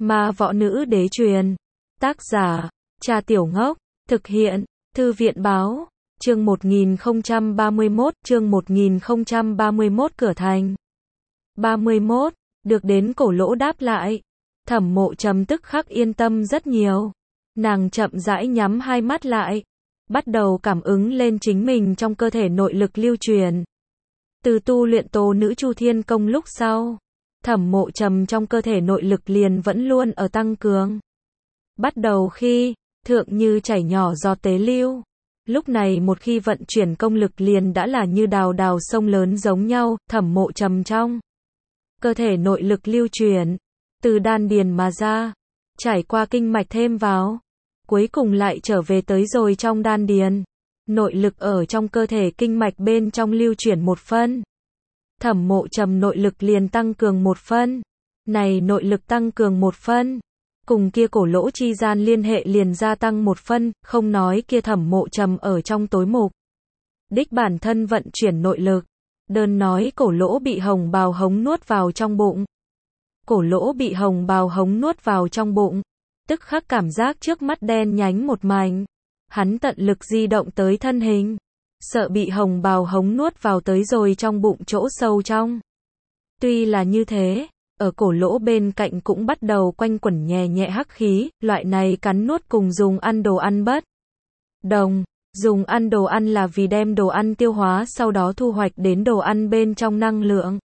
Ma Võ Nữ Đế Truyền. Tác giả, Cha Tiểu Ngốc. Thực hiện, Thư viện Báo. Chương 1031, chương 1031 Cửa Thành. 31. Được đến Cổ Lỗ đáp lại. Thẩm Mộ Trầm tức khắc yên tâm rất nhiều. Nàng chậm rãi nhắm hai mắt lại, bắt đầu cảm ứng lên chính mình trong cơ thể nội lực lưu truyền. Từ tu luyện Tố Nữ Chu Thiên Công lúc sau, Thẩm Mộ Trầm trong cơ thể nội lực liền vẫn luôn ở tăng cường. Bắt đầu khi, thượng như chảy nhỏ giọt tế lưu. Lúc này một khi vận chuyển công lực liền đã là như đào đào sông lớn giống nhau, Thẩm Mộ Trầm trong cơ thể nội lực lưu truyền, từ đan điền mà ra, trải qua kinh mạch thêm vào, cuối cùng lại trở về tới rồi trong đan điền. Nội lực ở trong cơ thể kinh mạch bên trong lưu chuyển một phân. Thẩm Mộ Trầm nội lực liền tăng cường một phân. Này nội lực tăng cường một phân, cùng kia Cổ Lỗ chi gian liên hệ liền gia tăng một phân, không nói kia Thẩm Mộ Trầm ở trong tối mục đích bản thân vận chuyển nội lực, đơn nói Cổ Lỗ bị hồng bào hống nuốt vào trong bụng. Cổ Lỗ bị hồng bào hống nuốt vào trong bụng, tức khắc cảm giác trước mắt đen nhánh một mảnh. Hắn tận lực di động tới thân hình, sợ bị hồng bào hống nuốt vào tới rồi trong bụng chỗ sâu trong. Tuy là như thế, ở Cổ Lỗ bên cạnh cũng bắt đầu quanh quẩn nhẹ nhẹ hắc khí, loại này cắn nuốt cùng dùng ăn đồ ăn bất đồng. Dùng ăn đồ ăn là vì đem đồ ăn tiêu hóa sau đó thu hoạch đến đồ ăn bên trong năng lượng.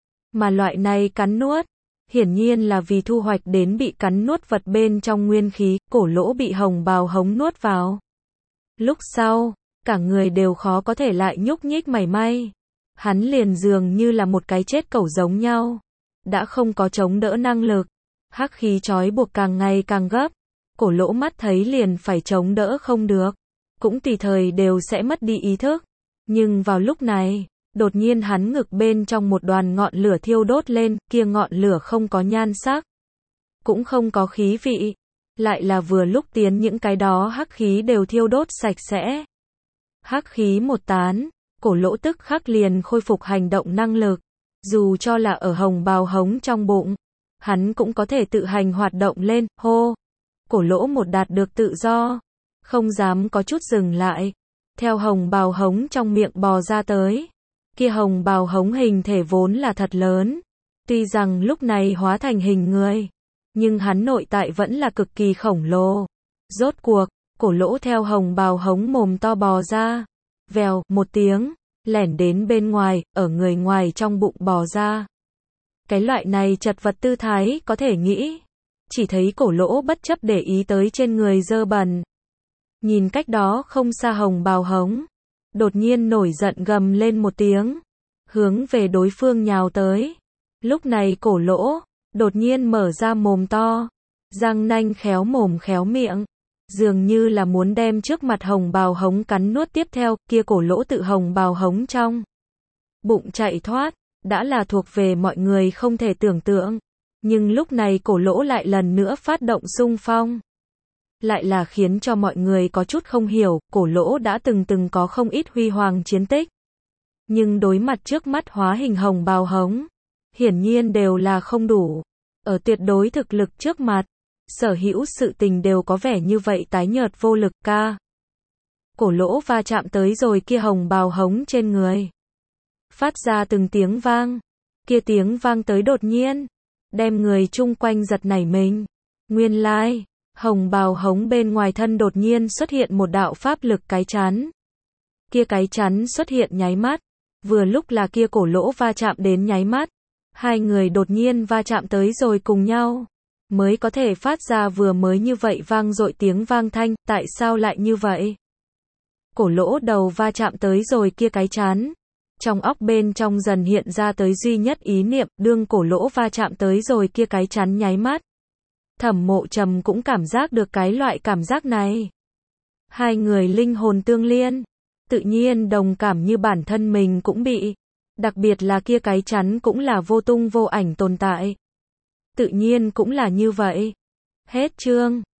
Mà loại này cắn nuốt, hiển nhiên là vì thu hoạch đến bị cắn nuốt vật bên trong nguyên khí. Cổ Lỗ bị hồng bào hống nuốt vào. Lúc sau, cả người đều khó có thể lại nhúc nhích mảy may. Hắn liền dường như là một cái chết cẩu giống nhau. Đã không có chống đỡ năng lực. Hắc khí trói buộc càng ngày càng gấp. Cổ Lỗ mắt thấy liền phải chống đỡ không được. Cũng tùy thời đều sẽ mất đi ý thức. Nhưng vào lúc này, đột nhiên hắn ngực bên trong một đoàn ngọn lửa thiêu đốt lên. Kia ngọn lửa không có nhan sắc, cũng không có khí vị. Lại là vừa lúc tiến những cái đó hắc khí đều thiêu đốt sạch sẽ. Hắc khí một tán, Cổ Lỗ tức khắc liền khôi phục hành động năng lực. Dù cho là ở hồng bào hống trong bụng, hắn cũng có thể tự hành hoạt động lên. Hô! Cổ Lỗ một đạt được tự do, không dám có chút dừng lại. Theo hồng bào hống trong miệng bò ra tới. Kia hồng bào hống hình thể vốn là thật lớn. Tuy rằng lúc này hóa thành hình người, nhưng hắn nội tại vẫn là cực kỳ khổng lồ. Rốt cuộc, Cổ Lỗ theo hồng bào hống mồm to bò ra. Vèo, một tiếng, lẻn đến bên ngoài, ở người ngoài trong bụng bò ra. Cái loại này chật vật tư thái có thể nghĩ. Chỉ thấy Cổ Lỗ bất chấp để ý tới trên người dơ bẩn. Nhìn cách đó không xa hồng bào hống. Đột nhiên nổi giận gầm lên một tiếng. Hướng về đối phương nhào tới. Lúc này Cổ Lỗ đột nhiên mở ra mồm to, răng nanh khéo mồm khéo miệng, dường như là muốn đem trước mặt hồng bào hống cắn nuốt. Tiếp theo, kia Cổ Lỗ tự hồng bào hống trong bụng chạy thoát, đã là thuộc về mọi người không thể tưởng tượng. Nhưng lúc này Cổ Lỗ lại lần nữa phát động xung phong. Lại là khiến cho mọi người có chút không hiểu, Cổ Lỗ đã từng có không ít huy hoàng chiến tích. Nhưng đối mặt trước mắt hóa hình hồng bào hống, hiển nhiên đều là không đủ. Ở tuyệt đối thực lực trước mặt, sở hữu sự tình đều có vẻ như vậy tái nhợt vô lực. Ca. Cổ Lỗ va chạm tới rồi kia hồng bào hống trên người. Phát ra từng tiếng vang. Kia tiếng vang tới đột nhiên, đem người chung quanh giật nảy mình. Nguyên lai, hồng bào hống bên ngoài thân đột nhiên xuất hiện một đạo pháp lực cái chắn. Kia cái chắn xuất hiện nháy mắt, vừa lúc là kia Cổ Lỗ va chạm đến nháy mắt. Hai người đột nhiên va chạm tới rồi cùng nhau, mới có thể phát ra vừa mới như vậy vang dội tiếng vang thanh. Tại sao lại như vậy? Cổ Lỗ đầu va chạm tới rồi kia cái chắn. Trong óc bên trong dần hiện ra tới duy nhất ý niệm, đương Cổ Lỗ va chạm tới rồi kia cái chắn nháy mắt. Thẩm Mộ Trầm cũng cảm giác được cái loại cảm giác này. Hai người linh hồn tương liên, tự nhiên đồng cảm như bản thân mình cũng bị. Đặc biệt là kia cái chắn cũng là vô tung vô ảnh tồn tại. Tự nhiên cũng là như vậy. Hết chương.